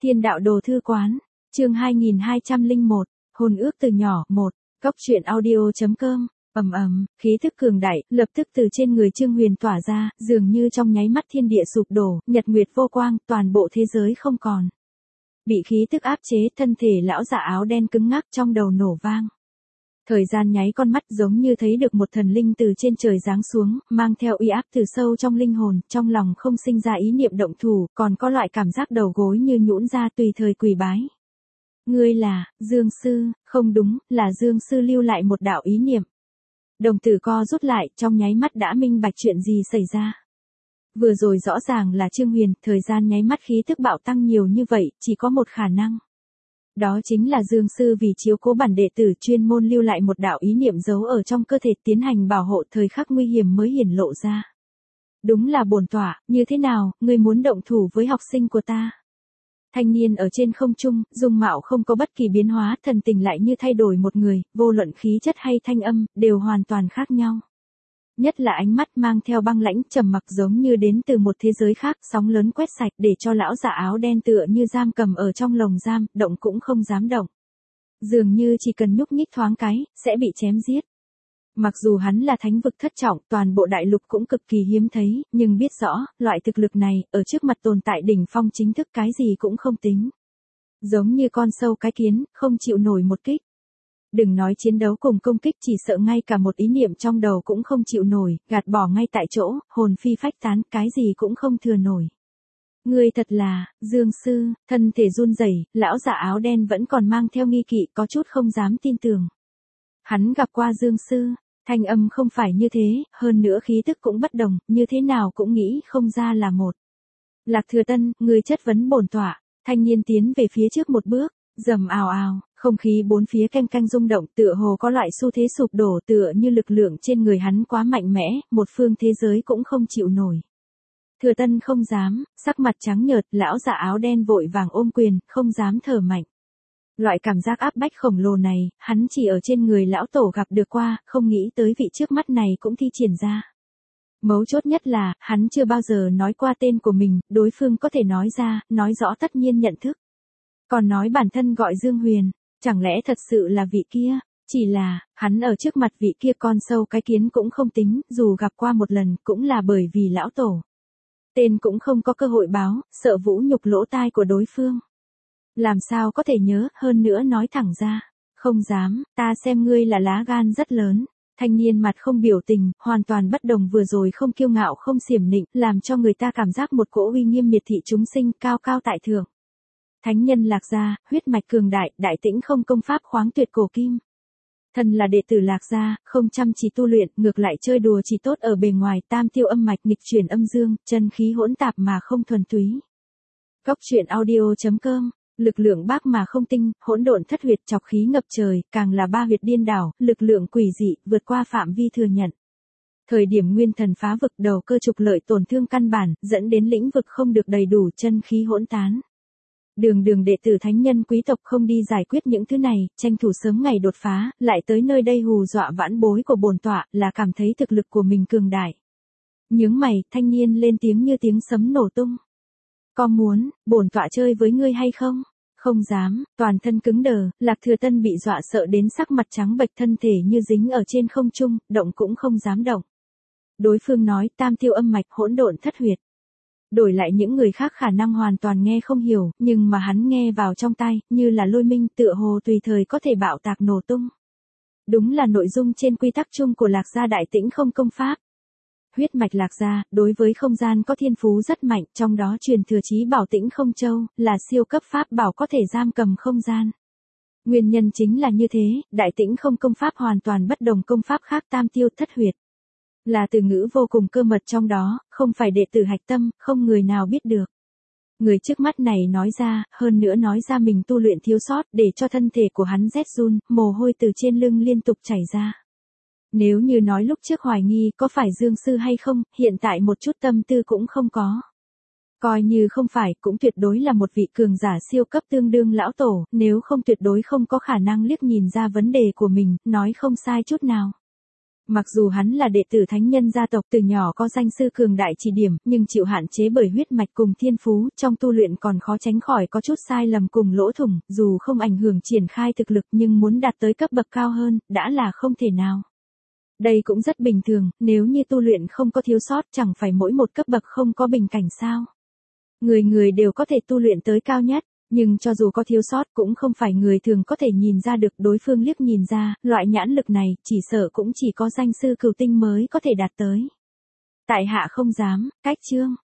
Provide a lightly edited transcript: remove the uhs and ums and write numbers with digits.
Thiên đạo đồ thư quán, chương 2201, hôn ước từ nhỏ, 1, góc truyện audio.com, khí thức cường đại, lập tức từ trên người Trương Huyền tỏa ra, dường như trong nháy mắt thiên địa sụp đổ, nhật nguyệt vô quang, toàn bộ thế giới không còn. Bị khí tức áp chế, thân thể lão giả áo đen cứng ngắc trong đầu nổ vang. Thời gian nháy con mắt giống như thấy được một thần linh từ trên trời giáng xuống, mang theo uy áp từ sâu trong linh hồn, trong lòng không sinh ra ý niệm động thủ, còn có loại cảm giác đầu gối như nhũn ra tùy thời quỳ bái. Ngươi là, Dương Sư, không đúng, là Dương Sư lưu lại một đạo ý niệm. Đồng tử co rút lại, trong nháy mắt đã minh bạch chuyện gì xảy ra. Vừa rồi rõ ràng là Trương Huyền, thời gian nháy mắt khí tức bạo tăng nhiều như vậy, chỉ có một khả năng. Đó chính là Dương Sư vì chiếu cố bản đệ tử chuyên môn lưu lại một đạo ý niệm giấu ở trong cơ thể tiến hành bảo hộ thời khắc nguy hiểm mới hiển lộ ra. Đúng là bổn tọa, như thế nào, ngươi muốn động thủ với học sinh của ta? Thanh niên ở trên không trung, dung mạo không có bất kỳ biến hóa, thần tình lại như thay đổi một người, vô luận khí chất hay thanh âm, đều hoàn toàn khác nhau. Nhất là ánh mắt mang theo băng lãnh trầm mặc giống như đến từ một thế giới khác, sóng lớn quét sạch để cho lão giả áo đen tựa như giam cầm ở trong lồng giam, động cũng không dám động. Dường như chỉ cần nhúc nhích thoáng cái, sẽ bị chém giết. Mặc dù hắn là thánh vực thất trọng, toàn bộ đại lục cũng cực kỳ hiếm thấy, nhưng biết rõ, loại thực lực này, ở trước mặt tồn tại đỉnh phong chính thức cái gì cũng không tính. Giống như con sâu cái kiến, không chịu nổi một kích. Đừng nói chiến đấu cùng công kích, chỉ sợ ngay cả một ý niệm trong đầu cũng không chịu nổi, gạt bỏ ngay tại chỗ, hồn phi phách tán, cái gì cũng không thừa nổi. Ngươi thật là, Dương Sư, thân thể run rẩy, lão giả áo đen vẫn còn mang theo nghi kỵ, có chút không dám tin tưởng. Hắn gặp qua Dương Sư, thanh âm không phải như thế, hơn nữa khí tức cũng bất đồng, như thế nào cũng nghĩ không ra là một. Lạc Thừa Tân, ngươi chất vấn bổn tọa, thanh niên tiến về phía trước một bước, rầm ào ào, không khí bốn phía canh canh rung động, tựa hồ có loại xu thế sụp đổ, tựa như lực lượng trên người hắn quá mạnh mẽ, một phương thế giới cũng không chịu nổi. Thừa Tân không dám, sắc mặt trắng nhợt, lão giả áo đen vội vàng ôm quyền, không dám thở mạnh. Loại cảm giác áp bách khổng lồ này, hắn chỉ ở trên người lão tổ gặp được qua, không nghĩ tới vị trước mắt này cũng thi triển ra. Mấu chốt nhất là, hắn chưa bao giờ nói qua tên của mình, đối phương có thể nói ra, nói rõ tất nhiên nhận thức. Còn nói bản thân gọi Dương Huyền, chẳng lẽ thật sự là vị kia, chỉ là, hắn ở trước mặt vị kia con sâu cái kiến cũng không tính, dù gặp qua một lần, cũng là bởi vì lão tổ. Tên cũng không có cơ hội báo, sợ vũ nhục lỗ tai của đối phương. Làm sao có thể nhớ, hơn nữa nói thẳng ra. Không dám, ta xem ngươi là lá gan rất lớn. Thanh niên mặt không biểu tình, hoàn toàn bất đồng vừa rồi không kiêu ngạo không xiểm nịnh, làm cho người ta cảm giác một cỗ uy nghiêm miệt thị chúng sinh cao cao tại thượng. Thánh nhân Lạc Gia, huyết mạch cường đại, đại tĩnh không công pháp khoáng tuyệt cổ kim. Thần là đệ tử Lạc Gia, không chăm chỉ tu luyện, ngược lại chơi đùa chỉ tốt ở bề ngoài, tam tiêu âm mạch nghịch chuyển âm dương, chân khí hỗn tạp mà không thuần túy. Góc truyện audio.com, lực lượng bác mà không tinh, hỗn độn thất huyệt chọc khí ngập trời, càng là ba huyệt điên đảo, lực lượng quỷ dị, vượt qua phạm vi thừa nhận. Thời điểm nguyên thần phá vực đầu cơ trục lợi tổn thương căn bản, dẫn đến lĩnh vực không được đầy đủ chân khí hỗn tán. Đường đệ tử thánh nhân quý tộc không đi giải quyết những thứ này, tranh thủ sớm ngày đột phá, lại tới nơi đây hù dọa vãn bối của bổn tọa, là cảm thấy thực lực của mình cường đại. Nhướng mày, thanh niên lên tiếng như tiếng sấm nổ tung. Có muốn, bổn tọa chơi với ngươi hay không? Không dám, toàn thân cứng đờ, Lạc Thừa Tân bị dọa sợ đến sắc mặt trắng bệch, thân thể như dính ở trên không trung, động cũng không dám động. Đối phương nói tam tiêu âm mạch hỗn độn thất huyệt. Đổi lại những người khác khả năng hoàn toàn nghe không hiểu, nhưng mà hắn nghe vào trong tai, như là lôi minh tựa hồ tùy thời có thể bạo tạc nổ tung. Đúng là nội dung trên quy tắc chung của Lạc Gia đại tĩnh không công pháp. Huyết mạch Lạc Gia, đối với không gian có thiên phú rất mạnh, trong đó truyền thừa chí bảo tĩnh không châu, là siêu cấp pháp bảo có thể giam cầm không gian. Nguyên nhân chính là như thế, đại tĩnh không công pháp hoàn toàn bất đồng công pháp khác tam tiêu thất huyệt. Là từ ngữ vô cùng cơ mật trong đó, không phải đệ tử hạch tâm, không người nào biết được. Người trước mắt này nói ra, hơn nữa nói ra mình tu luyện thiếu sót, để cho thân thể của hắn rét run, mồ hôi từ trên lưng liên tục chảy ra. Nếu như nói lúc trước hoài nghi có phải Dương Sư hay không, hiện tại một chút tâm tư cũng không có. Coi như không phải, cũng tuyệt đối là một vị cường giả siêu cấp tương đương lão tổ, nếu không tuyệt đối không có khả năng liếc nhìn ra vấn đề của mình, nói không sai chút nào. Mặc dù hắn là đệ tử thánh nhân gia tộc từ nhỏ có danh sư cường đại chỉ điểm, nhưng chịu hạn chế bởi huyết mạch cùng thiên phú, trong tu luyện còn khó tránh khỏi có chút sai lầm cùng lỗ thủng, dù không ảnh hưởng triển khai thực lực nhưng muốn đạt tới cấp bậc cao hơn, đã là không thể nào. Đây cũng rất bình thường, nếu như tu luyện không có thiếu sót chẳng phải mỗi một cấp bậc không có bình cảnh sao. Người người đều có thể tu luyện tới cao nhất, nhưng cho dù có thiếu sót cũng không phải người thường có thể nhìn ra được, đối phương liếc nhìn ra, loại nhãn lực này chỉ sợ cũng chỉ có danh sư cửu tinh mới có thể đạt tới. Tại hạ không dám, cách chương.